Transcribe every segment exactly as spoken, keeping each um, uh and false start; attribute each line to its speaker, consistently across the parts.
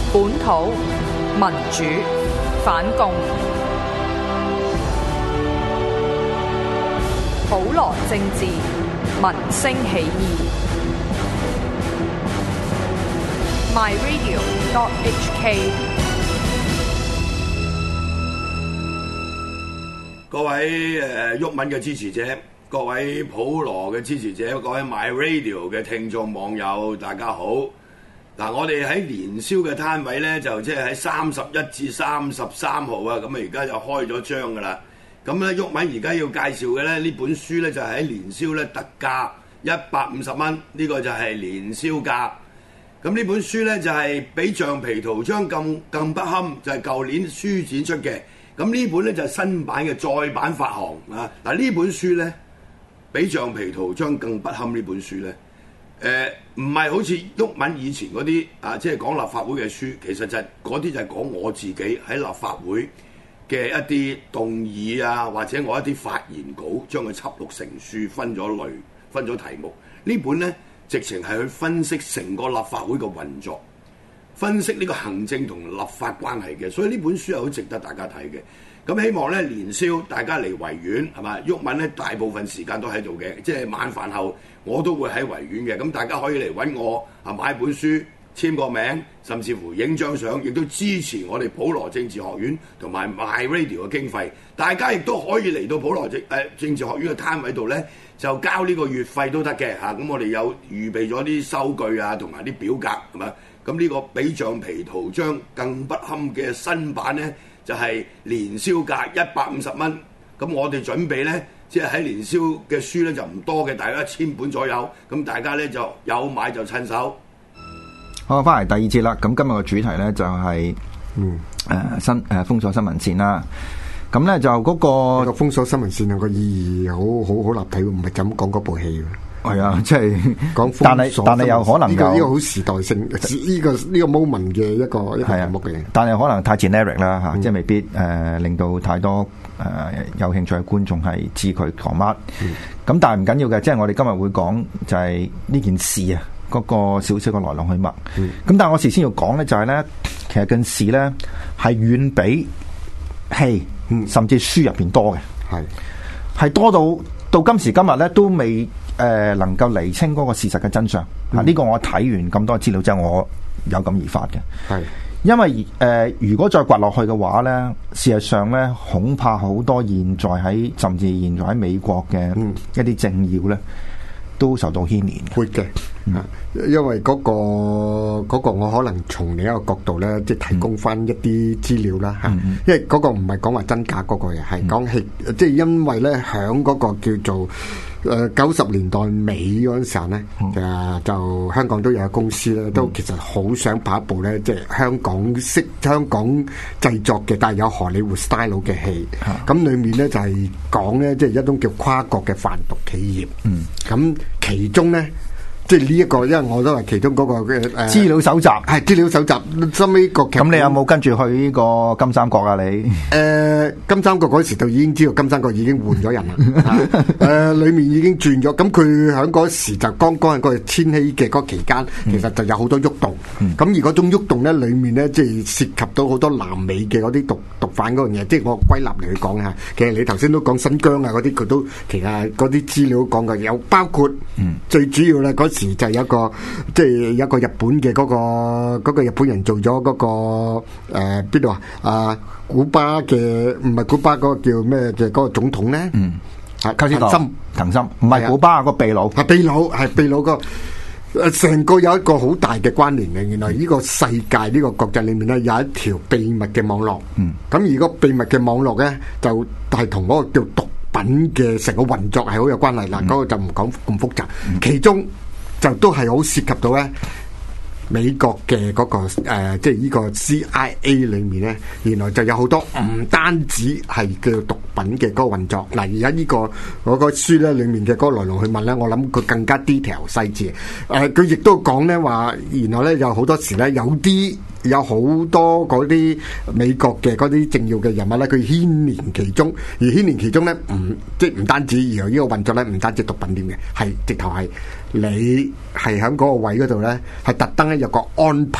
Speaker 1: 本土民主反共，普羅政治民聲起義。My Radio dot H K。
Speaker 2: 各位誒毓民嘅支持者，各位普羅嘅支持者，各位 My Radio 嘅聽眾網友，大家好。嗱，我哋喺年宵嘅攤位咧，就即係喺三十一至三十三號啊，咁啊而家就開咗張噶啦。咁咧，毓民而家要介紹嘅咧，呢本書咧就係喺年宵咧特價一百五十蚊，呢個就係年宵價。咁呢本書咧就係比橡皮圖章更更不堪，就係舊年書展出嘅。咁呢本咧就係新版嘅再版發行啊！嗱，呢本書咧比橡皮圖章更不堪。呢本書咧。誒唔係好似毓民以前嗰啲啊，即係講立法會嘅書，其實就係嗰啲就係講我自己喺立法會嘅一啲動議啊，或者我一啲發言稿，將佢輯錄成書，分咗類，分咗題目。呢本呢，直情係去分析成個立法會嘅運作，分析呢個行政同立法關係嘅，所以呢本書係好值得大家睇嘅。咁希望咧年宵大家嚟維園係嘛？毓民咧大部分時間都喺度嘅，即係晚飯後我都會喺維園嘅。咁大家可以嚟揾我啊，買本書簽個名，甚至乎影張相，亦都支持我哋普羅政治學院同埋 My Radio 嘅經費。大家亦都可以嚟到普羅政誒、呃、政治學院嘅攤位度咧，就交呢個月費都得嘅嚇。咁、啊、我哋有預備咗啲收據啊，同埋啲表格係嘛？咁呢個比橡皮圖章更不堪嘅新版咧，就係年宵價一百五十蚊，咁我哋準備咧，即係喺年宵嘅書咧就唔多嘅，大概一千本左右，咁大家咧就有買就趁手。
Speaker 3: 好，翻嚟第二節啦，咁今日嘅主題咧就係、是、嗯誒、呃、新誒、呃、封鎖新聞線啦，咁咧就嗰、那個
Speaker 4: 封鎖新聞線個意義好好好立體，唔係就咁講嗰部戲。
Speaker 3: 係啊，即係
Speaker 4: 講，
Speaker 3: 但係但係有可能有
Speaker 4: 呢、這個呢、這個好時代性，呢、這個呢、這個 moment 嘅一個一個題目嘅。
Speaker 3: 但係可能太 generic 啦嚇，嗯、即係未必誒、呃、令到太多誒、呃、有興趣嘅觀眾係知佢講乜。咁、嗯、但係唔緊要嘅，即係我哋今日會講就係呢件事啊，嗰、那個少少嘅來龍去脈。咁、嗯、但係我事先要講咧，就係咧，其實件事咧係遠比戲、嗯、甚至書入邊多嘅，係係是多到到今時今日咧都未。誒、呃、能夠釐清嗰個事實嘅真相，嗯、啊呢、這個我睇完咁多資料之後，我有感而發嘅。係是，因為誒、呃、如果再掘落去嘅話咧，事實上咧恐怕好多現在喺甚至現在喺美國嘅一啲政要咧，都受到牽連。會嘅，嗯、
Speaker 4: 因為嗰、那個嗰、那個我可能從另一個角度咧，即係提供翻一啲資料啦嚇。嗯嗯、因為嗰個唔係講話真假嗰個嘢，係講係即係因為咧響嗰個叫做。誒九十年代尾嗰陣時候咧，誒、嗯、就香港都有公司咧，都其實好想拍一部咧，即係香港式香港製作嘅，但係有荷里活 style 嘅戲。咁、嗯、裡面咧就係講咧，即係一種叫跨國嘅販毒企業。嗯，咁其中咧。即係呢一個，因為我都係其中嗰個嘅誒
Speaker 3: 資料搜集，
Speaker 4: 係資料搜集。收尾個劇，
Speaker 3: 咁你有冇跟住去呢個金三角啊？你誒、
Speaker 4: 呃、金三角嗰時就已經知道金三角已經換咗人啦。誒、呃，裡面已經轉咗。咁佢喺嗰時就剛剛係個千禧嘅嗰期間，其實就有好多喐動。咁、嗯、而嗰種喐動咧，裡面咧即係涉及到好多南美嘅嗰啲毒毒販嗰樣嘢。即係我歸納嚟去講嚇。其實你頭先都講新疆啊嗰啲，佢都其實嗰啲資料講嘅有包括，嗯、最主要咧嗰時。就有一個即係有一個日本嘅嗰、嗰個嗰個日本人做咗嗰、嗰個誒邊度啊？啊古巴嘅唔係古巴嗰個叫咩嘅嗰個總統咧？嗯，啊藤森
Speaker 3: 藤森唔係古巴個秘魯，
Speaker 4: 係秘魯係秘魯個誒成個有一個好大嘅關聯嘅。原來呢個世界呢、呢個國際裏面咧有一條秘密嘅網絡。嗯，咁而個秘密嘅網絡咧就係同嗰個叫毒品嘅成個運作係好有關係啦。嗰、嗯、個就唔講咁複雜，嗯、其中。就都係好涉及到咧美國嘅嗰、嗰個、呃、即係呢個 C I A 裏面咧，原來就有好多唔單止係叫毒品嘅嗰個運作。嗱，而家呢個嗰、嗰個書咧裏面嘅嗰個來龍去脈咧，我諗佢更加 detail 細緻。誒、呃，佢亦都講咧話，原來咧有好多時咧有啲。有好多嗰啲美國嘅嗰啲政要嘅人物咧，佢牽連其中，而牽連其中咧，唔即係唔單止，而呢個運作咧，唔單止毒品點嘅，係直頭係你係喺嗰個位嗰度咧，係特登咧有個安排，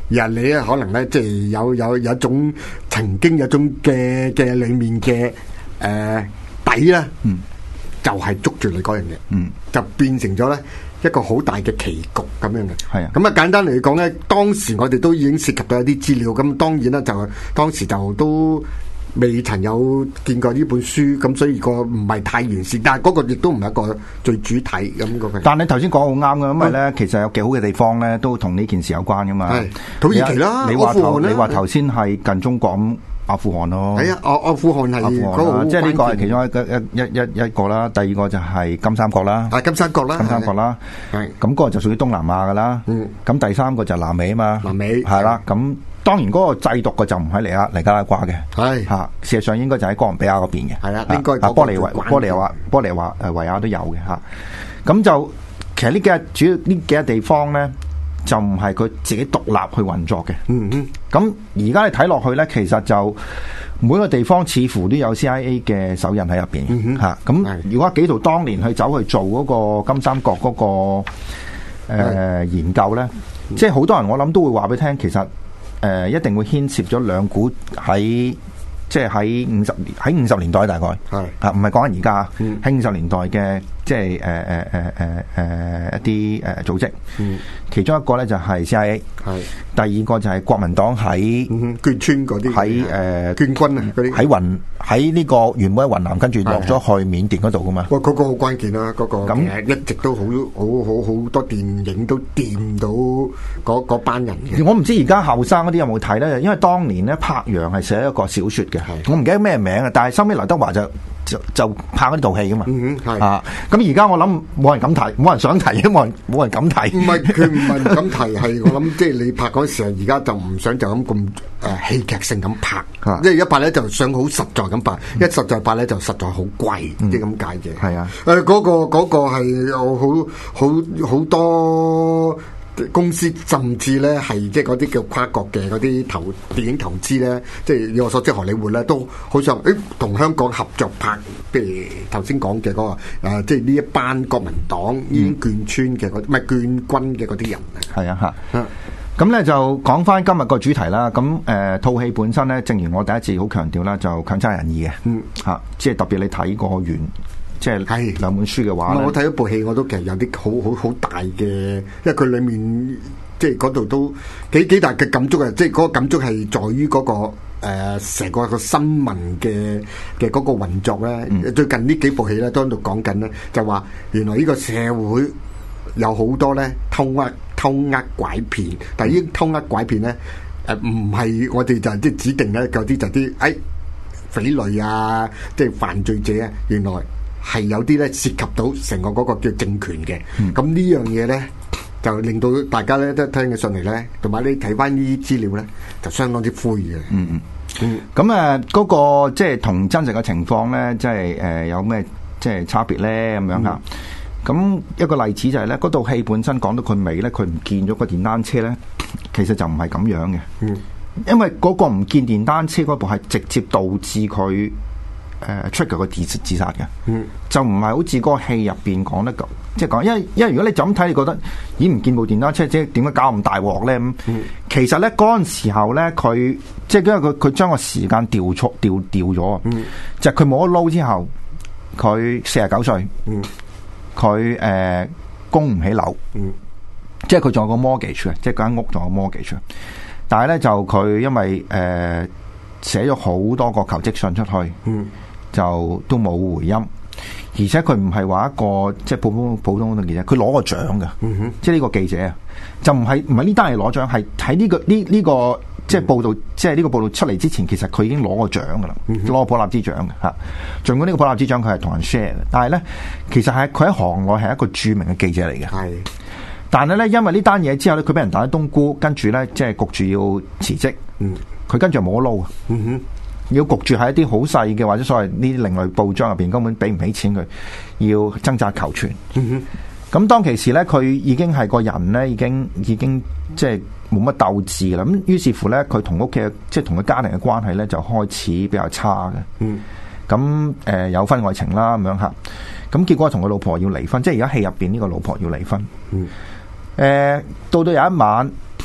Speaker 4: 而你咧可能咧即係有有有一種曾經有一種嘅嘅裡面嘅誒、呃、底咧，嗯，就係捉住你嗰樣嘢，嗯，就變成咗咧一個好大嘅棋局咁樣嘅。
Speaker 3: 係啊，
Speaker 4: 咁啊簡單嚟講咧，當時我哋都已經涉及到一啲資料，咁當然啦就當時就都未曾有見過呢本書，咁所以個唔係太完善，但係嗰個亦都唔係一個最主體咁嗰個。
Speaker 3: 但你頭先講好啱嘅，因為咧、嗯、其實有幾好嘅地方咧，都同呢件事有關噶嘛。係
Speaker 4: 土耳其啦，
Speaker 3: 你話頭你話頭先係近中國咁，阿富汗咯。係啊，
Speaker 4: 阿阿富汗係嗰個，
Speaker 3: 即係呢個係其中一個一一一一個啦。第二個就係金三角啦。
Speaker 4: 啊，金三角啦，
Speaker 3: 金三角啦。係咁嗰個就屬於東南亞噶啦。嗯。咁第三個就係南美啊嘛。
Speaker 4: 南美
Speaker 3: 係啦，咁。當然嗰個製毒嘅就唔喺尼加尼加拉瓜嘅，係嚇，事實上應該就喺哥倫比亞嗰邊嘅，係啊，應該啊玻利維玻利亞玻利亞誒維亞都有嘅嚇。咁就其實呢幾日主要呢幾個地方咧，就唔係佢自己獨立去運作嘅。嗯嗯。咁而家你睇落去咧，其實就每個地方似乎都有 C I A 嘅手印喺入邊嚇。咁如果紀陶當年去走去做嗰個金三角嗰個誒研究咧，即係好多人我諗都會話俾你聽，其實。誒、呃、一定會牽涉咗兩股喺即係喺五十年喺五十年代大概係啊，唔係講緊而家喺五十年代嘅即係誒誒誒誒誒一啲誒、呃、組織，嗯、其中一個咧就係 C I A， 係第二個就係國民黨喺
Speaker 4: 眷村嗰啲喺誒眷軍啊嗰啲喺
Speaker 3: 雲喺呢個原本喺雲南，跟住落咗去緬甸嗰度噶嘛。
Speaker 4: 哇！嗰個好關鍵啦，嗰個咁一直都好好好好多電影都掂到嗰嗰班人嘅。
Speaker 3: 我唔知而家後生嗰啲有冇睇咧，因為當年咧柏楊係寫一個小説嘅，我唔記得咩名啊，但係收尾劉德華就就就拍嗰套戲噶嘛。嗯哼，係啊。咁而家我諗冇人敢提，冇人想提，冇人冇人敢提。
Speaker 4: 唔係佢唔係唔敢提，係我諗即係你拍嗰時候，而家就唔想就咁咁誒戲劇性咁拍，即係一拍咧就想好實在咁拍，一實在拍咧就實在好貴，即係咁解嘅。係啊，誒嗰個嗰個係有好好好多公司，甚至咧係即係嗰啲叫跨國嘅嗰啲投電影投資咧，即係以我所知荷里活咧都好想誒同香港合作拍，譬如頭先講嘅嗰個誒，即係呢一班國民黨已經眷村嘅嗰唔係眷軍嘅嗰啲人啊。係啊嚇。
Speaker 3: 咁咧就講翻今日個主題啦。咁誒套戲本身咧，正如我第一次好強調啦，就強差人意嘅。嗯，嚇，即係特別你睇過完，即係兩本書嘅話咧。我
Speaker 4: 睇一部戲，我都其實有啲好好好大嘅，因為佢裡面即係嗰度都幾幾大嘅感觸啊！即係嗰個感觸係在於嗰、嗰個誒成、呃、個個新聞嘅嘅嗰個運作咧。嗯、最近呢幾部戲咧都喺度講緊咧，就話原來呢個社會有好多咧偷呃。偷呃拐騙，但係呢偷呃拐騙咧，誒唔係我哋就係即係指定咧，有啲就啲誒匪類啊，即係犯罪者啊，原來係有啲咧涉及到成個嗰個叫政權嘅。咁、嗯、呢樣嘢咧，就令到大家咧都聽起上嚟咧，同埋你睇翻呢啲資料咧，就相當之灰嘅。嗯嗯嗯。
Speaker 3: 咁誒嗰個即係同真實嘅情況咧，即係誒有咩即係差別咧？咁樣嚇。嗯咁一個例子就係咧，嗰套戲本身講到佢尾咧，佢唔見咗個電單車咧，其實就唔係咁樣嘅。嗯，因為嗰個唔見電單車嗰部係直接導致佢誒 trigger 個自自殺嘅。嗯，就唔係好似嗰個戲入邊講得咁，即係講，因為因為如果你就咁睇，你覺得咦唔見部電單車，即係點解搞咁大鑊咧？咁、嗯、其實咧嗰陣時候咧，佢即係因為佢佢將個時間調錯調調咗啊。嗯，就係佢冇得撈之後，佢四十九歲。嗯。佢誒、呃、供唔起樓，嗯，即係佢仲有個 mortgage 嘅，即係間屋仲有 mortgage。但係咧就佢因為誒、呃、寫咗好多個求職信出去，嗯，就都冇回音，而且佢唔係話一個即係普通普通嘅記者，佢攞個獎嘅，嗯哼，即係呢個記者啊，就唔係唔係呢單嘢攞獎，係喺呢個呢呢、呢個即係報道，即係呢個報道出嚟之前，其實佢已經攞過獎噶啦，攞、嗯、哼普立茲獎嘅嚇。儘管呢個普立茲獎佢係同人 share 嘅，但係咧其實係佢喺行內係一個著名嘅記者嚟嘅。係的，但係咧因為呢單嘢之後咧，佢俾人打咗冬菇，跟住咧即係焗住要辭職。嗯，佢跟住冇得撈啊。嗯哼，要焗住喺一啲好細嘅或者所謂呢啲另類報章入邊根本俾唔起錢佢，要掙扎求存。嗯哼。咁當其時咧，佢已經係個人咧，已經已經即係冇乜鬥志啦。咁於是乎咧，佢同屋企即係同佢家庭嘅關係咧，就開始比較差嘅。嗯。咁誒、呃、有婚外情啦，咁樣嚇。咁結果同佢老婆要離婚，即係而家戲入邊呢個老婆要離婚。嗯。誒、呃，到到有一晚，佢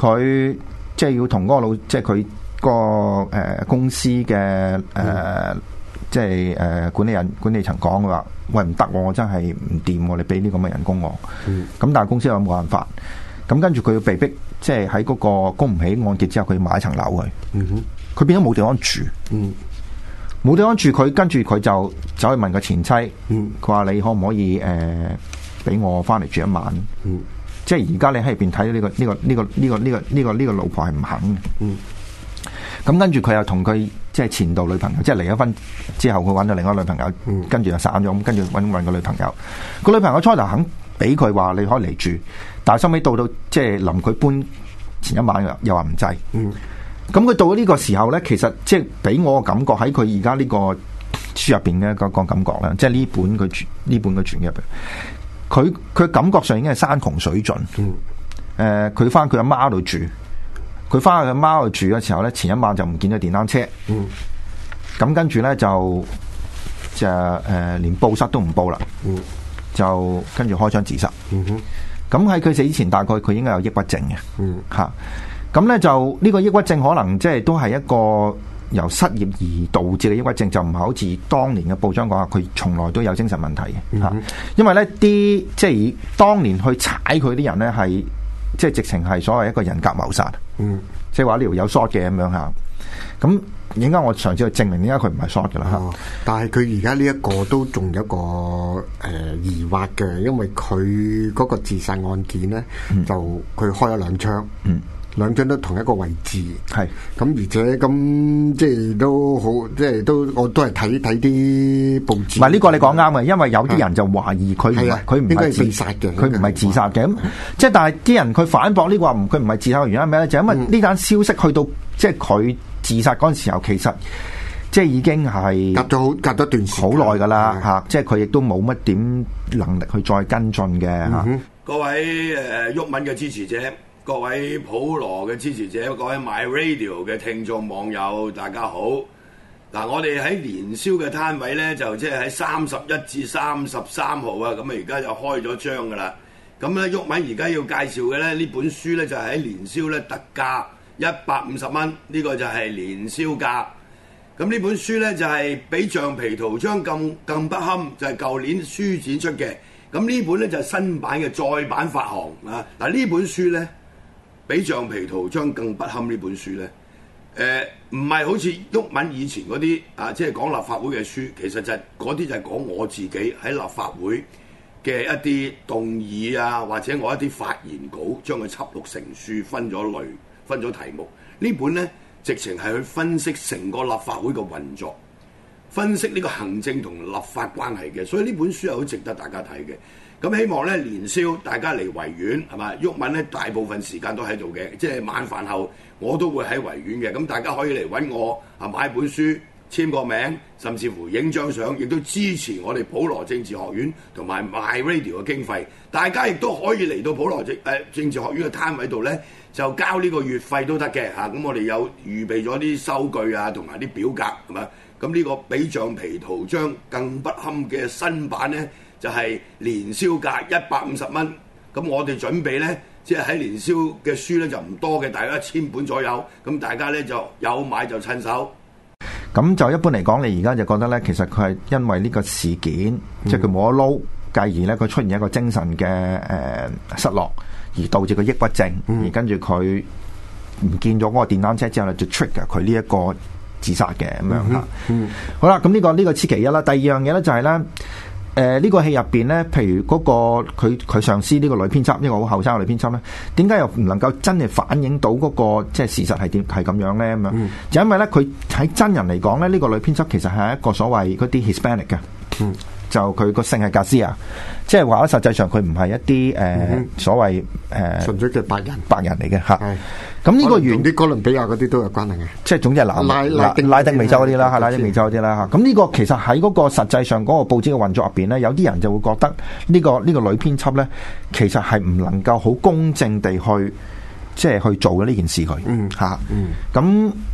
Speaker 3: 佢即係要同嗰個老，即係佢個誒公司嘅誒，呃嗯、即係誒、呃、管理人管理層講嘅話，喂唔得，我真係唔掂，你俾呢咁嘅人工我。咁、嗯、但係公司又冇辦法，咁跟住佢要被逼，即係喺嗰個供唔起按揭之後，佢要買一層樓去。嗯哼，佢變咗冇地方住。嗯。冇地方住，佢跟住佢就走去問個前妻，佢話、嗯、你可唔可以誒俾、呃、我翻嚟住一晚？嗯、即係而家你喺入邊睇到呢個呢、呢個呢、呢個呢、呢個呢、呢個呢、呢個呢、呢個老婆係唔肯嘅。咁、嗯、跟住佢又同佢即係前度女朋友，即係離咗婚之後，佢揾咗另外一個女朋友，嗯、跟住就散咗。咁跟住揾揾個女朋友，個女朋友初頭肯俾佢話你可以嚟住，但係收尾到到即係臨佢搬前一晚又話唔制。嗯咁佢到咗呢個時候咧，其實即係俾我個感覺喺佢而家呢個書入邊嘅嗰個感覺啦，即係呢本佢呢本嘅傳入邊，佢佢感覺上已經係山窮水盡。嗯。誒、呃，佢翻佢阿媽度住，佢翻去佢阿媽度住嘅時候咧，前一晚就唔見咗電單車。嗯。咁跟住咧就就誒、呃、連報失都唔報啦。嗯。就跟住開槍自殺。嗯哼。咁喺佢死之前，大概佢應該有抑鬱症嘅。嗯。嚇。咁咧就呢個抑鬱症可能即係都係一個由失業而導致嘅抑鬱症，就唔係好似當年嘅報章講話佢從來都有精神問題嘅嚇。嗯、因為咧啲即係當年去踩佢啲人咧係即係直情係所謂一個人格謀殺，嗯、即係話呢條有 short 嘅咁樣嚇。咁而家我嘗試去證明點解佢唔係 short 嘅啦嚇。
Speaker 4: 但係佢而家呢一個都仲有一個誒、呃、疑惑嘅，因為佢嗰個自殺案件咧、嗯、就佢開咗兩槍。嗯兩張都同一個位置，係咁是而且咁即係都好，即係都我都係睇睇啲報紙。唔係呢個你講啱嘅，因為有啲人就懷疑佢唔係佢唔係自殺嘅，佢唔係自殺嘅。咁即係但係啲人佢反駁呢個話唔，佢唔係自殺嘅原因係咩咧？就因為呢單消息去到、嗯、即係佢自殺嗰陣時候，其實即係已經係隔咗好隔咗段好耐㗎啦嚇，即係佢亦都冇乜點能力去再跟進嘅嚇。嗯、哼
Speaker 2: 各位誒毓民嘅支持者。各位普羅嘅支持者，各位 My Radio 嘅聽眾網友，大家好！嗱，我哋喺年宵嘅攤位咧，就即係喺三十一至三十三號啊，咁啊而家就開咗張噶啦。咁咧，毓民而家要介紹嘅咧，呢本書咧就係喺年宵咧特價一百五十蚊，呢個就係年宵價。咁呢本書咧就係比橡皮圖章更更不堪，就係舊年書展出嘅。咁呢本咧就係新版嘅再版發行啊！嗱，呢本書咧。比橡皮圖章更不堪呢本書呢，誒唔係好似毓民以前嗰啲啊，即係講立法會嘅書，其實就係嗰啲就係講我自己喺立法會嘅一啲動議啊，或者我一啲發言稿，將佢輯錄成書，分咗類，分咗題目。呢本呢，直情係去分析成個立法會嘅運作，分析呢個行政同立法關係嘅，所以呢本書係好值得大家睇嘅。咁希望咧年宵大家嚟維園係嘛？毓民咧大部分時間都喺度嘅，即係晚飯後我都會喺維園嘅。咁大家可以嚟揾我啊，買本書簽個名，甚至乎影張相，亦都支持我哋普羅政治學院同埋 My Radio 嘅經費。大家亦都可以嚟到普羅政誒、呃、政治學院嘅攤位度咧，就交呢個月費都得嘅嚇。咁、啊、我哋有預備咗啲收據啊，同埋啲表格係嘛？咁呢個比橡皮圖章更不堪嘅新版咧。就係年宵價一百五十蚊，咁我哋準備呢，即係喺年宵嘅書呢就唔多嘅，大概一千本左右，咁大家呢就有買就趁手。
Speaker 3: 咁就一般嚟講，你而家就覺得呢，其實佢係因為呢個事件，嗯、即係佢冇得撈，繼而呢，佢出現一個精神嘅誒、呃、失落，而導致佢抑鬱症，嗯、而跟住佢唔見咗嗰個電單車之後呢，就 trigger 佢呢一個自殺嘅咁樣嚇。嗯嗯、好啦，咁呢、呢個呢、呢個此其一啦。第二樣嘢呢，就係呢。誒呢、呃這個戲入邊咧，譬如嗰、那個佢佢上司呢個女編輯，呢、這個好後生嘅女編輯咧，點解又唔能夠真係反映到嗰、那個即係事實係點係咁樣咧咁樣？嗯、就因為咧，佢喺真人嚟講咧，呢、這個女編輯其實係一個所謂嗰啲 Hispanic 嘅，嗯、就佢個姓係格斯亞，即係話咧實際上佢唔係一啲誒、呃嗯、所謂誒、呃、
Speaker 4: 純粹嘅白人
Speaker 3: 白人嚟嘅嚇。咁呢個原
Speaker 4: 啲哥倫比亞嗰啲都有關係嘅，
Speaker 3: 即係總之係南拉拉丁拉丁美洲嗰啲啦，係拉丁美洲嗰啲啦嚇。咁呢個其實喺嗰個實際上嗰個報紙嘅運作入邊咧，有啲人就會覺得呢個呢個女編輯咧，其實係唔能夠好公正地去即係去做嘅呢件事佢嚇。咁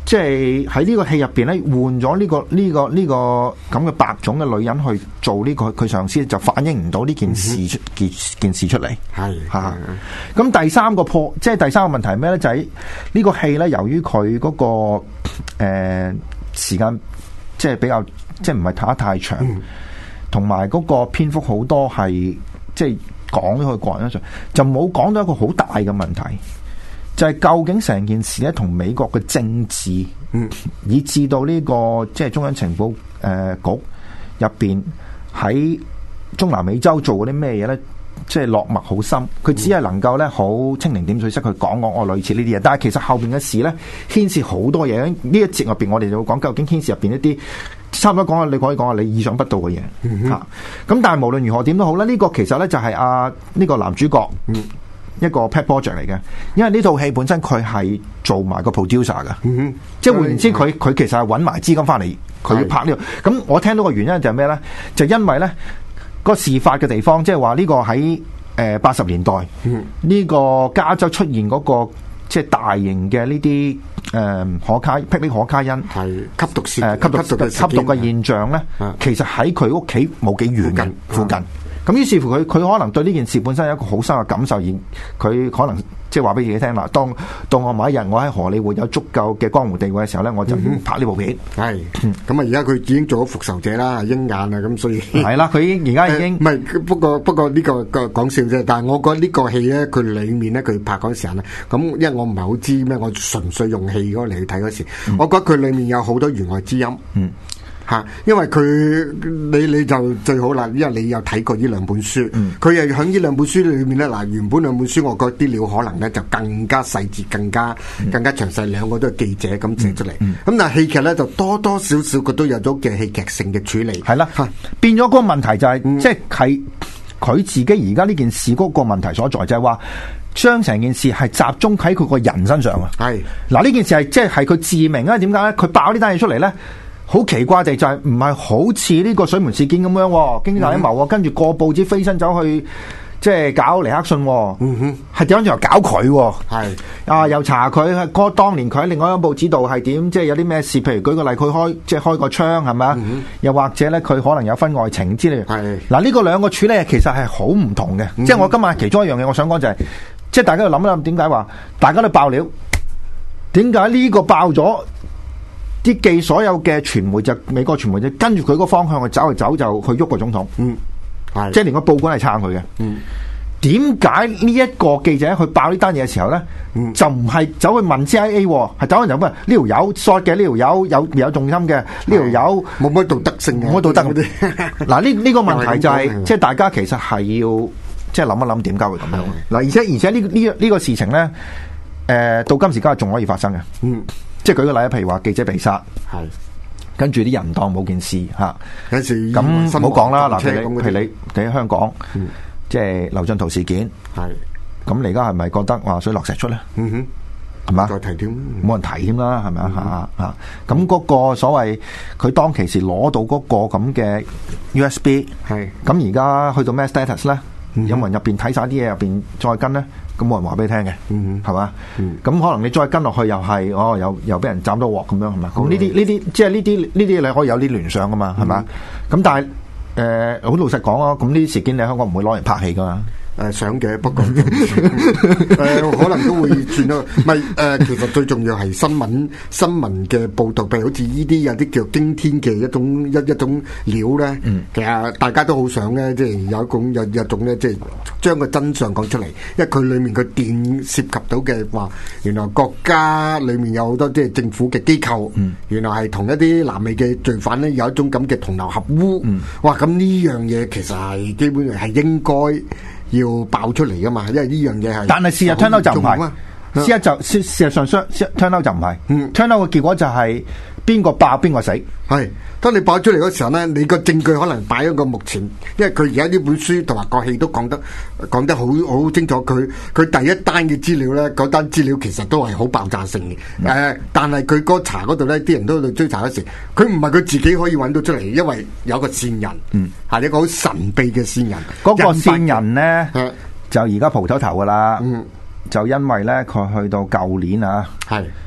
Speaker 3: 即係喺呢個戲入邊咧，換咗呢個呢、這個呢、這個咁嘅白種嘅女人去做呢、這個佢上司，就反映唔到呢件事出件、嗯、件事出嚟。係嚇。咁第三個破，即係第三個問題係咩咧？就係、是、呢個戲咧，由於佢嗰、那個誒、呃、時間即係比較即係唔係太太長，同埋嗰個篇幅好多係即係講咗佢個人上，就冇講到一個好大嘅問題。就係究竟成件事咧，同美國嘅政治，嗯，以至到呢、這個即係中央情報誒、呃、局入邊喺中南美洲做嗰啲咩嘢咧，即係落墨好深。佢只係能夠咧好蜻蜓點水式去講講我類似呢啲嘢，但係其實後邊嘅事咧牽涉好多嘢。呢一節入邊我哋就會講究竟牽涉入邊一啲差唔多講下，你可以講下你意想不到嘅嘢嚇。咁、嗯啊、但係無論如何點都好咧，呢、這個其實咧就係阿呢個男主角。嗯一個 pet project 嚟嘅，因為呢套戲本身佢係做埋個 producer 噶，嗯、哼即係換言之，佢佢其實係揾埋資金翻嚟，佢要拍呢、這個。咁我聽到個原因就係咩咧？就因為咧、那個事發嘅地方，即係話呢個喺誒八十年代，呢、嗯、個加州出現嗰、那個即係大型嘅呢啲誒可卡霹靂可卡因係吸毒誒、呃、吸毒吸毒吸毒嘅現象咧，嗯、其實喺佢屋企冇幾遠嘅附近。咁於是乎佢佢可能對呢件事本身有一個好深嘅感受，而佢可能即係話俾自己聽啦。當當我某一日我喺荷里活有足夠嘅江湖地位嘅時候咧，我就拍呢部片。係、嗯，咁啊而家佢已經做咗復仇者啦，鷹眼啊，咁所以係啦，佢已經而家已經唔係、呃、不過不過呢、呢個個講笑啫。但係我覺得呢個戲咧，佢裡面咧佢拍嗰時候咧，咁因為我唔係好知咩，我純粹用戲嗰個嚟去睇嗰時，嗯、我覺得佢裡面有好多弦外之音。嗯。吓，因為佢你你就最好啦，因為你有睇過呢兩本書，佢又喺呢兩本書裏面咧，嗱原本兩本書我覺得啲料可能咧就更加細節、更加、嗯、更加詳細，兩個都係記者咁寫出嚟。咁、嗯嗯、但係戲劇咧就多多少少佢都有咗嘅戲劇性嘅處理。係啦，變咗嗰個問題就係、是，嗯、即係係佢自己而家呢件事嗰個問題所在，就係話將成件事係集中喺佢個人身上啊。係嗱呢件事係即係係佢致命啊？點解咧？佢爆呢單嘢出嚟咧？好奇怪地就係唔係好似呢個水門事件咁樣，經大陰謀，跟住個報紙飛身走去即係搞尼克遜，嗯哼，係點樣又搞佢？係啊，又查佢係嗰當年佢喺另外一個報紙度係點，即係有啲咩事？譬如舉個例，佢開即係開個槍係咪啊？嗯、又或者咧，佢可能有婚外情之類。係嗱，呢個兩個處理其實係好唔同嘅。嗯、即係我今日其中一樣嘢，我想講就係、是，即係大家要諗一諗，點解話大家都爆料？點解呢個爆咗？啲記所有嘅傳媒就美國傳媒就跟住佢個方向去走去走就去喐個總統，嗯，係，即係連個報館係撐佢嘅，嗯，點解呢一個記者去爆呢單嘢嘅時候咧，嗯、就唔係走去問 C I A， 係走去就問呢條友 short 嘅，呢條友有有重音嘅，呢條友冇乜道德性嘅，冇乜道德嗰啲。嗱呢呢個問題就係、是，即係大家其實係要即係諗一諗點解會咁樣。嗱，而且而且呢呢呢個事情咧，誒、呃、到今時今日仲可以發生嘅，嗯。即係舉個例，譬如話記者被殺，係跟住啲人當冇件事嚇，有時咁唔好講啦。嗱，譬如譬如你你喺香港，嗯、即係劉進圖事件，係咁你而家係咪覺得話水落石出咧？嗯哼，係嘛？再提添，冇人提添啦，係咪啊？嚇嚇咁嗰個所謂佢當其時攞到嗰個咁嘅 U S B，係咁而家去到咩 status 咧？嗯、有冇人入邊睇晒啲嘢入邊再跟咧？咁冇人話俾你聽嘅，係嘛？咁可能你再跟落去又係，哦，又又俾人斬到鑊咁樣，係嘛？咁呢啲呢啲，即係呢啲呢啲，你可以有啲聯想噶嘛，係嘛？咁但係誒，好老實講啊，咁呢啲事件你香港唔會攞嚟拍戲噶嘛？誒想嘅，不過誒、呃、可能都會轉咯。唔係誒，其實最重要係新聞新聞嘅報導，譬如好似呢啲有啲叫驚天嘅一種一一種料咧。嗯、其實大家都好想咧，即係有一種有有一種咧，即係將個真相講出嚟。因為佢裡面佢電涉及到嘅話，原來國家裡面有好多即係政府嘅機構，嗯、原來係同一啲南美嘅罪犯咧有一種咁嘅同流合污。嗯、哇！咁呢樣嘢其實係基本上係應該要爆出嚟噶嘛，因為呢樣嘢係，但係事實 turn out 就唔係，事實就事事實上 turn out 就唔係，嗯，turn out 嘅結果就係邊個爆邊個死。係，當你爆出嚟嗰時候咧，你個證據可能擺喺個目前，因為佢而家呢本書同埋個戲都講得講得好好清楚，佢佢第一單嘅資料咧，嗰單資料其實都係好爆炸性嘅，誒、嗯呃，但係佢嗰查嗰度咧，啲人都喺度追查嗰時，佢唔係佢自己可以揾到出嚟，因為有個線人，嗯，係一個好神秘嘅線人，嗰個線人咧，嗯、就而家蒲頭頭噶啦，嗯，就因為咧佢去到舊年啊，係。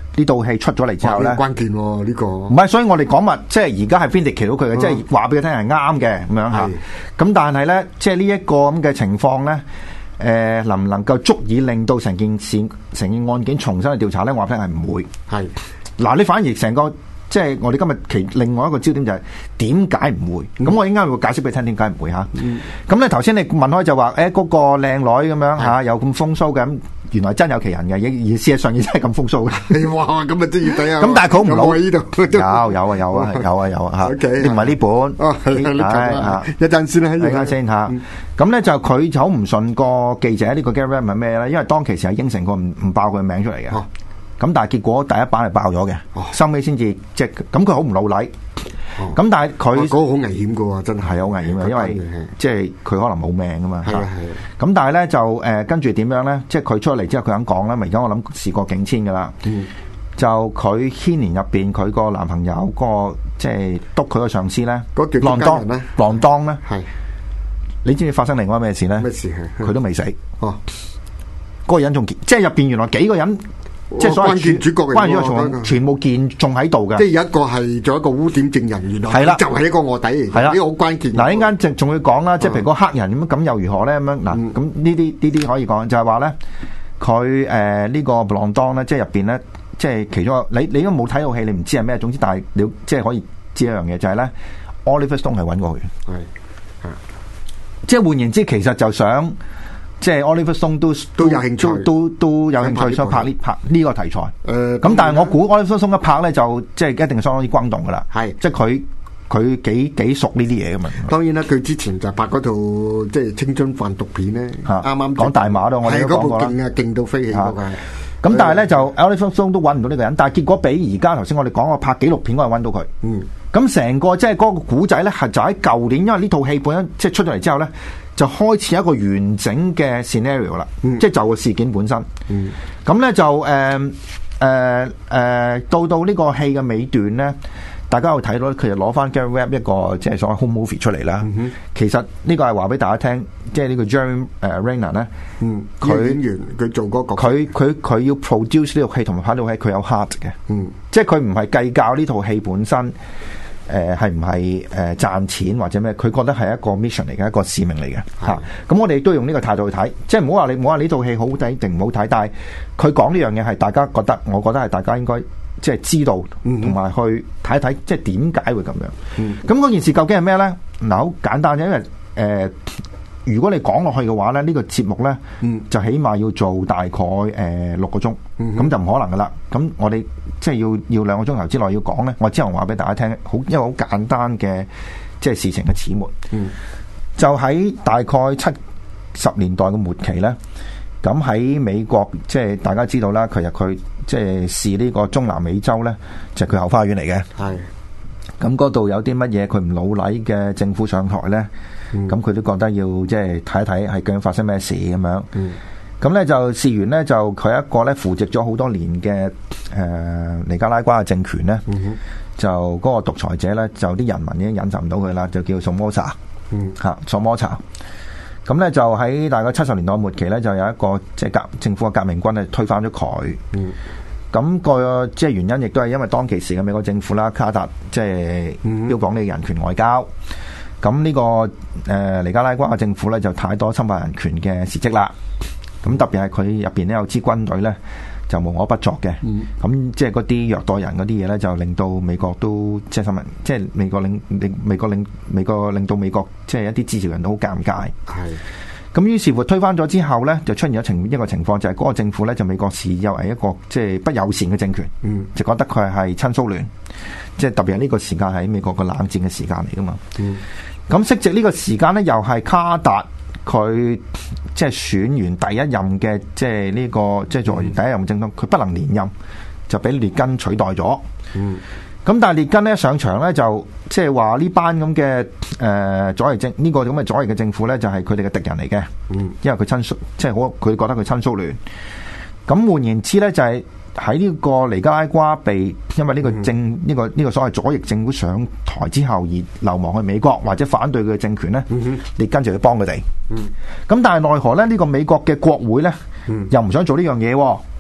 Speaker 3: 呢套戲出咗嚟之後咧，
Speaker 4: 關鍵喎呢個。
Speaker 3: 唔係，所以我哋講物，即係而家係 vindication 到佢嘅，即係話俾佢聽係啱嘅咁樣嚇。咁但係咧，即係呢一個咁嘅情況咧，誒能唔能夠足以令到成件事、成件案件重新去調查咧？我話聽係唔會。係嗱，你反而成個。即係我哋今日其另外一個焦點就係點解唔會？咁、嗯、我應該會解釋俾你聽點解唔會嚇。咁咧頭先你問開就話誒嗰個靚女咁樣嚇，有咁風騷嘅，咁原來真有其人嘅，而事實上亦真係咁風騷嘅。哇！咁啊真要睇下。咁但係佢唔老呢度。有有啊有啊有啊有啊嚇。你唔係呢本。哦係一陣先啦，一陣先嚇。咁咧就佢就好唔順個記者呢個 Gary Webb 係咩咧？因為當其時係應承過唔唔爆佢名出嚟嘅。哦咁但係結果第一版係爆咗嘅，收尾先至即係咁佢好唔老禮，咁、哦、但係佢嗰個好危險噶喎，真係好危險嘅，因為即係佢可能冇命噶嘛。係啊係。咁但係咧就誒跟住點樣咧？即係佢出嚟之後佢肯講啦，咪而家我諗事過境遷噶啦。嗯。就佢牽連入邊佢個男朋友個即係督佢個上司咧，嗰叫浪當咧，浪當咧。係。你知唔知發生另外咩事咧？咩事？佢都未死。哦。嗰個人仲即係入邊原來幾個人。即係所謂關鍵主角嚟，關鍵主角全部見仲喺度嘅。即係有一個係做一個污點證人，原來係啦，就係一個臥底嚟。係啦，呢個好關鍵。嗱，一陣間仲仲會講啦，即係譬如個黑人咁，咁又如何咧？咁樣嗱，咁呢啲呢啲可以講，就係話咧，佢誒呢個布朗當咧，即係入邊咧，即係其中一個，你你都冇睇到戲，你唔知係咩。總之，但係你即係可以知一樣嘢，就係咧 ，Oliver Stone 係揾過佢。係係，即係換言之，其實就想。即係 Oliver Stone 都都有興趣，都都都有興趣想拍呢拍呢個題材。誒、呃，咁但係我估 Oliver Stone 一拍咧，就即係一定相當之轟動噶啦。係，即係佢佢幾幾熟呢啲嘢噶嘛。當然啦，佢之前就拍嗰套即係青春販毒片咧，啱啱講大馬咯，我哋都講過啦。係嗰部勁啊，勁到飛起嗰個。咁但係咧就 Oliver Stone 都揾唔到呢個人，但係結果比而家頭先我哋講個拍紀錄片嗰個揾到佢。嗯。咁成個即係嗰個古仔咧，係就喺舊年，因為呢套戲本身即係出咗嚟之後咧。就開始一個完整嘅 scenario 啦，嗯、即係就個事件本身。咁咧、嗯、就誒誒誒，到到呢個戲嘅尾段咧，大家會睇到佢就攞翻 Gary Webb 一個即係所謂 home movie 出嚟啦。嗯、其實呢個係話俾大家聽，即係呢個 Jeremy 誒 Renner 咧，佢演員佢做嗰個，佢佢佢要 produce 呢套戲同埋拍呢套戲，佢有 heart 嘅。嗯、即係佢唔係計較呢套戲本身。誒係唔係誒賺錢或者咩？佢覺得係一個 mission 嚟嘅，一個使命嚟嘅嚇。咁我哋都用呢個態度去睇，即係唔好話你唔好話呢套戲好睇定唔好睇，但係佢講呢樣嘢係大家覺得，我覺得係大家應該即係知道同埋去睇一睇，即係點解會咁樣。咁嗰件事究竟係咩咧？嗱，好簡單啫，因為誒。呃如果你講落去嘅話咧，呢、這個節目咧、嗯、就起碼要做大概誒、呃、六個鐘，咁、嗯、哼就唔可能噶啦。咁我哋即係要要兩個鐘頭之內要講咧，我之後話俾大家聽，好一個好簡單嘅即係事情嘅始末。嗯、就喺大概七十年代嘅末期咧，咁喺美國即係大家知道啦，其實佢即係視呢個中南美洲咧，就係、是、佢後花園嚟嘅。係咁嗰度有啲乜嘢佢唔老禮嘅政府上台咧？咁佢、嗯、都覺得要即係睇一睇係究竟發生咩事咁樣。咁咧、嗯、就事緣咧就佢一個咧扶植咗好多年嘅誒、呃、尼加拉瓜嘅政權咧，嗯、哼就嗰個獨裁者咧就啲人民已經忍受唔到佢啦，就叫索摩查。嚇索摩查。咁咧就喺大概七十年代末期咧，就有一個即係革政府嘅革命軍咧推翻咗佢。咁、嗯、個即係原因亦都係因為當其時嘅美國政府啦，卡達即係標榜呢個人權外交。咁呢、這個誒、呃、尼加拉瓜嘅政府咧就太多侵犯人權嘅事蹟啦，咁特別係佢入邊咧有支軍隊咧就無惡不作嘅，咁、嗯、即係嗰啲虐待人嗰啲嘢咧就令到美國都即係新聞，即係美國令令美國令美國令到美國即係一啲支持人都好尷尬。係，咁於是乎推翻咗之後咧，就出現咗情一個情況，就係、是、嗰個政府咧就美國視又係一個即係不友善嘅政權，嗯、就覺得佢係親蘇聯，即係特別係呢個時間喺美國個冷戰嘅時間嚟噶嘛。嗯咁適值呢個時間咧，又係卡達佢即係選完第一任嘅，即係呢個即係作為第一任政黨，佢不能連任，就俾列根取代咗。嗯，咁但係列根咧上場咧，就即係話呢班咁嘅誒左翼政呢個咁嘅左翼嘅政府咧，就係佢哋嘅敵人嚟嘅。嗯，因為佢親蘇，即係好佢覺得佢親蘇聯。咁換言之咧，就係、是。喺呢個尼加拉瓜被因為呢個政呢、嗯這個呢、這個所謂左翼政府上台之後而流亡去美國或者反對佢嘅政權咧，嗯、哼你跟住去幫佢哋。咁、嗯、但係奈何咧？呢、這個美國嘅國會咧、嗯、又唔想做呢樣嘢，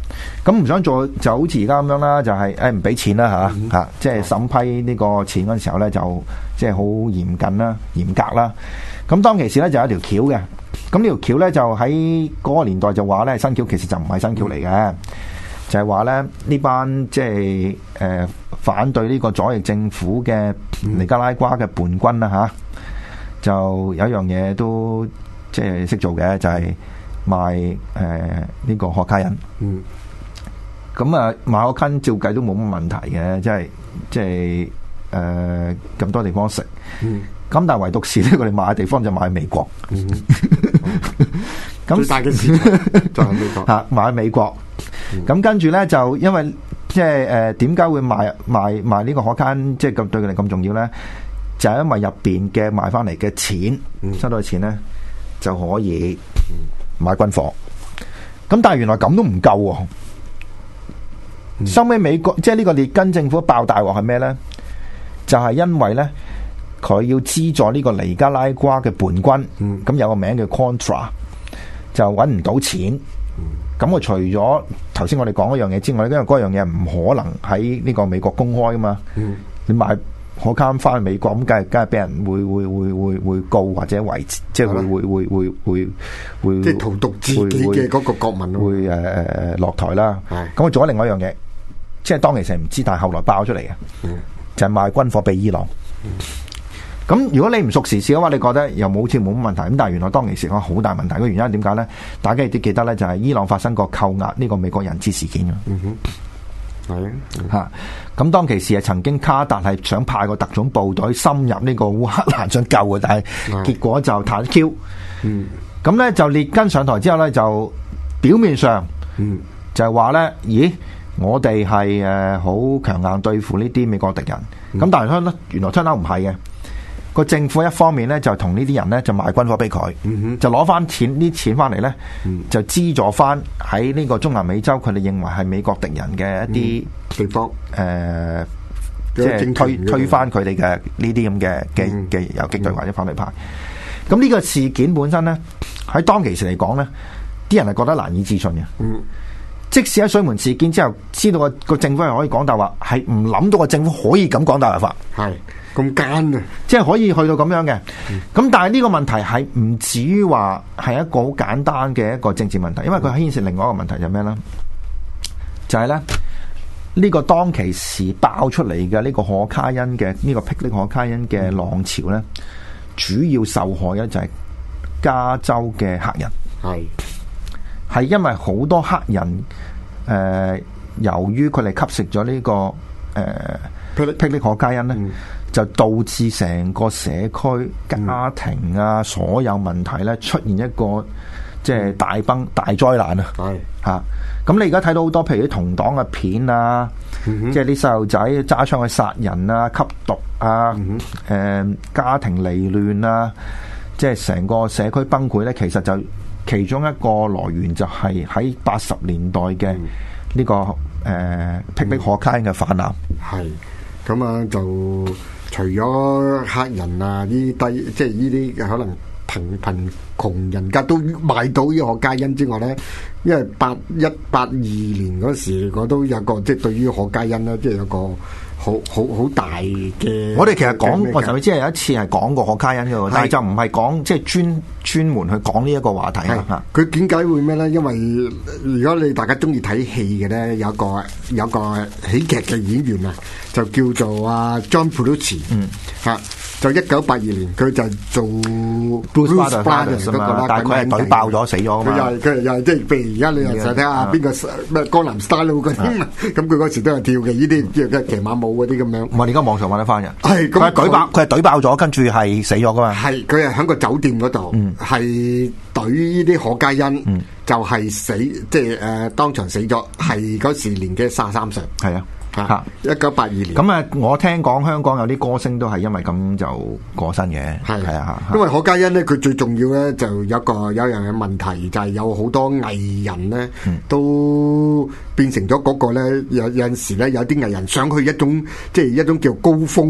Speaker 3: 咁唔想做就好似而家咁樣啦，就係誒唔俾錢啦嚇嚇，即係審批呢個錢嗰陣時候咧，就即係好嚴謹啦、嚴格啦。咁當其時咧就有一條橋嘅，咁呢條橋咧就喺嗰個年代就話咧新橋，其實就唔係新橋嚟嘅，嗯、就係話咧呢班即係誒反對呢個左翼政府嘅尼加拉瓜嘅叛軍啦嚇、啊，就有一樣嘢都即係識做嘅，就係、是、賣誒呢、呃這個可卡因。嗯。咁啊，馬可根照計都冇乜問題嘅，即係即係誒咁多地方食。嗯。咁但係唯獨是咧，佢哋買嘅地方就買喺美國。嗯。咁最大嘅市場就喺美國。嚇，買喺美國。咁、嗯、跟住咧，就因為即係誒點解會賣賣賣呢個可卡因，即係咁對佢哋咁重要咧？就係因為入邊嘅賣翻嚟嘅錢，嗯、收到嘅錢咧就可以買軍火。咁但係原來咁都唔夠喎。收尾、嗯、美國即係呢個列根政府爆大鑊係咩咧？就係、是、因為咧佢要資助呢個尼加拉瓜嘅叛軍，咁、嗯、有個名叫 Contra， 就揾唔到錢。咁我、嗯、除咗頭先我哋講嗰樣嘢之外，因為嗰樣嘢唔可能喺呢個美國公開噶嘛，嗯、你買可卡因翻去美國咁，梗係梗係俾人會會會會會告或者維即係會會會會會會即係荼毒自己嘅嗰個國民會誒誒誒落台啦。咁我做咗另外一樣嘢。即係當其時唔知，但係後來爆出嚟嘅，嗯、就係賣軍火俾伊朗。咁、嗯、如果你唔熟時事嘅話，你覺得又冇好似冇乜問題。咁但係原來當其時個好大問題。個原因係點解咧？大家亦都記得咧，就係伊朗發生過扣押呢個美國人質事件嘅。嗯哼，係、嗯、啊。嚇！咁當其時係曾經卡達係想派個特種部隊深入呢個烏克蘭想救嘅，但係結果就彈 Q。嗯。咁咧就列根上台之後咧，就表面上嗯就係話咧，咦？我哋係誒好強硬對付呢啲美國敵人，咁、嗯、但係咧原來聽到唔係嘅，個政府一方面咧就同呢啲人咧就賣軍火俾佢，嗯、哼就攞翻錢啲錢翻嚟咧，嗯、就資助翻喺呢個中南美洲佢哋認為係美國敵人嘅一啲、嗯、地方，誒、呃、即係推推翻佢哋嘅呢啲咁嘅嘅嘅游擊隊或者反對派。咁呢、嗯、個事件本身咧喺當其時嚟講咧，啲人係覺得難以置信嘅。嗯即使喺水門事件之後，知道個個政府係可以講大話，係唔諗到個政府可以咁講大話法，係咁奸啊！即係可以去到咁樣嘅。咁、嗯、但係呢個問題係唔至於話係一個好簡單嘅一個政治問題，因為佢牽涉另外一個問題就係咩咧？就係咧呢個當其時爆出嚟嘅呢個可卡因嘅呢、呢個霹靂可卡因嘅浪潮咧，主要受害嘅就係加州嘅黑人。係。係因為好多黑人，誒、呃，由於佢哋吸食咗呢、這個誒霹霹靂可卡因咧，嗯、就導致成個社區、家庭啊，嗯、所有問題咧出現一個即係大崩、嗯、大災難啊！係吓、嗯，咁、啊、你而家睇到好多，譬如啲同黨嘅片啊，嗯、哼即係啲細路仔揸槍去殺人啊、吸毒啊，誒、嗯哼呃，家庭離亂啊，即係成個社區崩潰咧，其實就。其中一個來源就係喺八十年代嘅呢、這個誒霹靂可卡因嘅泛濫。係咁啊，就除咗黑人啊，呢低即係呢啲可能貧貧窮人家都買到呢個可卡因之外咧，因為八一八二年嗰時，我都有個即係對於可卡因咧，即係有個。好好好大嘅，我哋其實講，我頭先有一次係講過可卡因嘅，但係就唔係講即係專專門去講呢一個話題啊。佢點解會咩咧？因為如果你大家中意睇戲嘅咧，有個有個喜劇嘅演員啊，就叫做阿 John Belushi，嗯嚇。就一九八二年，佢就做 Blues Brothers 嗰個啦，但係佢係懟爆咗死咗嘛。佢又係佢又係即係譬如而家你又想睇下邊個咩江南 style 嗰啲，咁佢嗰時都有跳嘅，呢啲即係騎馬舞嗰啲咁樣。唔係而家網上揾得翻嘅。係佢係懟爆，佢係懟爆咗，跟住係死咗噶嘛。係佢係喺個酒店嗰度，係懟呢啲可卡因，就係死，即係誒當場死咗，係嗰時年紀卅三歲。係啊。吓，一九八二年。咁啊，我聽講香港有啲歌星都係因為咁就過身嘅。係係啊，因為可卡因咧，佢最重要咧就有一個有一樣嘅問題，就係、是、有好多藝人咧、嗯、都變成咗嗰個咧，有有陣時咧有啲藝人想去一種即係一種叫高峰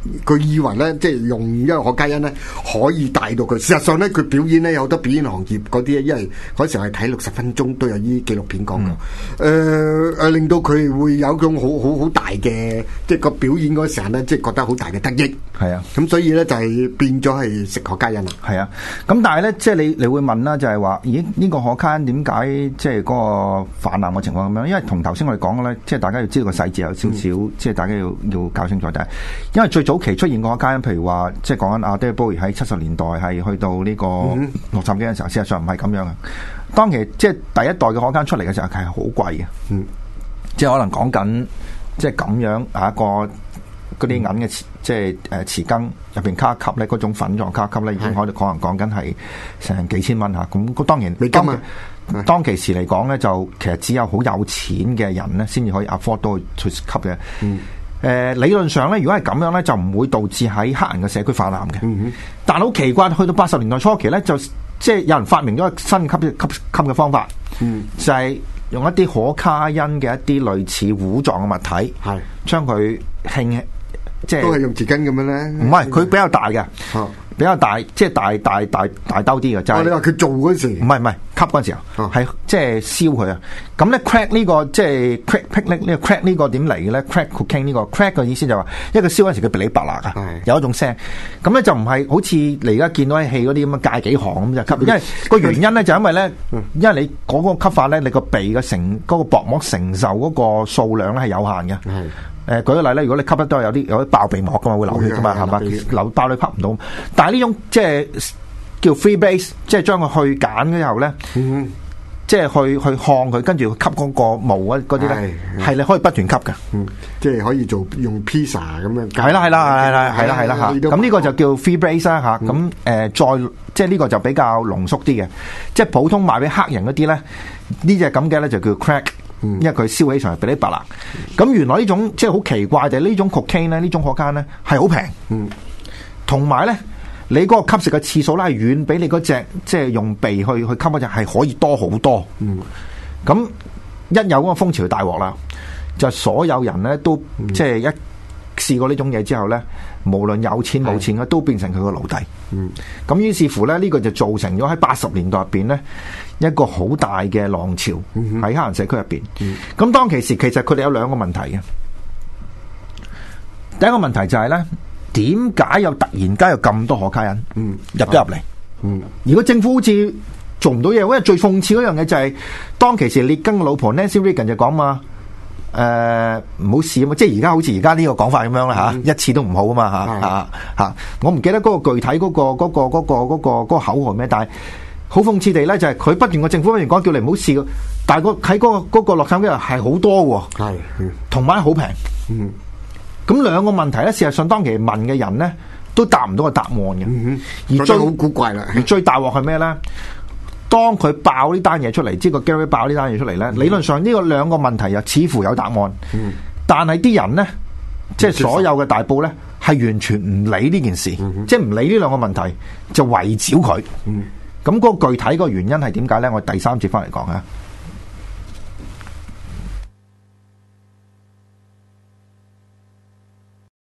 Speaker 4: 佢以為咧，即係用一個可卡因咧，可以帶到佢。事實上咧，佢表演咧有好多表演行業嗰啲咧，因為嗰時候係睇六十分鐘都有啲紀錄片講嘅。誒誒、嗯呃，令到佢會有一種好好好大嘅，即係個表演嗰時候咧，即係覺得好大嘅得益。係啊，咁所以咧就係變咗係食可卡因啦。係啊，
Speaker 3: 咁但係咧，即係你你會問啦，就係話，咦？呢個可卡因點解即係嗰個泛濫嘅情況咁樣？因為同頭先我哋講嘅咧，即係大家要知道個細節有少少，嗯、即係大家要要搞清楚。但係因為最早期出現過可卡因，譬如話，即係講緊阿 David Bowie 喺七十年代係去到呢個洛杉磯嘅時候，事實上唔係咁樣嘅。當期即係第一代嘅可卡因出嚟嘅時候係好貴嘅，嗯，即係可能講緊即係咁樣啊一個。嗰啲銀嘅即係誒匙羹入邊卡級咧，嗰種粉狀卡級咧，已經可能可能講緊係成幾千蚊嚇。咁當然，當當其時嚟講咧，就其實只有好有錢嘅人咧，先至可以 afford 到去吸嘅。誒、嗯呃、理論上咧，如果係咁樣咧，就唔會導致喺黑人嘅社區泛濫嘅。嗯、哼但係好奇怪，去到八十年代初期咧，就即係有人發明咗新吸吸吸嘅方法，嗯、就係用一啲可卡因嘅一啲類似糊狀嘅物體，係是將佢輕。即係
Speaker 4: 都係用匙羹咁樣咧，
Speaker 3: 唔係佢比較大嘅，啊、比較大，即係大大大大兜啲嘅。就係、是哦、你話佢做嗰時，唔係唔係吸嗰陣時候，係、啊、即係燒佢啊。咁咧 crack 呢、這個即係 crack pick 呢呢個 crack 呢個點嚟嘅咧 ？crack cocaine 呢個 crack 嘅意思就話、是，因為佢燒嗰陣時佢噼里啪啦啊，是有一種聲。咁咧就唔係好似你而家見到喺戲嗰啲咁樣戒幾行咁就吸，因為個原因咧就因為咧，因為你嗰個吸法咧，你個鼻嘅承嗰個薄膜承受嗰個數量咧係有限嘅。是誒，舉個例咧，如果你吸得多有啲有啲爆鼻膜噶嘛，會流血噶嘛，係嘛？流爆你吸唔到。但係呢種即係叫 free base，即係將佢去鹼之後咧，嗯、即係去去烘佢，跟住吸嗰個毛啊嗰啲咧，係你可以不斷吸噶、
Speaker 4: 嗯，即係可以做用披薩咁樣。
Speaker 3: 係啦係啦係啦係啦係啦吓，咁呢個就叫 free base 啦吓。咁誒、嗯，再即係呢個就比較濃縮啲嘅，即係普通賣俾黑人嗰啲咧，呢隻咁嘅咧就叫 crack。因為佢燒起上嚟噼里啪啦，咁、嗯、原來呢種即係好奇怪嘅呢種 cocaine 咧，呢種可卡因咧係好平，同埋咧你嗰個吸食嘅次數咧係遠比你嗰隻即係用鼻去去吸嗰隻係可以多好多。咁、嗯、一有嗰個風潮大鑊啦，就所有人咧都、嗯、即係一試過呢種嘢之後咧，無論有錢冇錢嘅都變成佢個奴隸。咁於、嗯、是乎咧呢、這個就造成咗喺八十年代入邊咧。一個好大嘅浪潮喺黑人社區入邊，咁、嗯、哼當其時其實佢哋有兩個問題嘅。第一個問題就係、是、咧，點解有突然間有咁多可卡因、嗯、入咗入嚟？嗯、如果政府好似做唔到嘢，因為最諷刺嗰樣嘢就係、是、當其時列根嘅老婆 Nancy Reagan 就講嘛，誒唔好試啊嘛，即係而家好似而家呢個講法咁樣啦吓，嗯、一次都唔好啊嘛吓吓吓，我唔記得嗰個具體嗰、那個嗰、那個嗰、那個嗰、那個嗰、那個口號咩，但係。好諷刺地咧，就係佢不斷個政府不斷講叫你唔好試，但係個喺嗰個嗰個洛杉磯係好多喎，係，同埋好平。嗯，咁兩個問題咧，事實上當其問嘅人咧都答唔到個答案嘅。嗯、而最
Speaker 4: 好古怪啦，
Speaker 3: 而最大鑊係咩咧？當佢爆呢單嘢出嚟，即係個 Gary 爆呢單嘢出嚟咧，嗯、理論上呢個兩個問題又似乎有答案。嗯，但係啲人咧，即係所有嘅大報咧，係完全唔理呢件事，嗯、即係唔理呢兩個問題，就圍剿佢。嗯。咁嗰個具體個原因係點解咧？我第三節翻嚟講啊。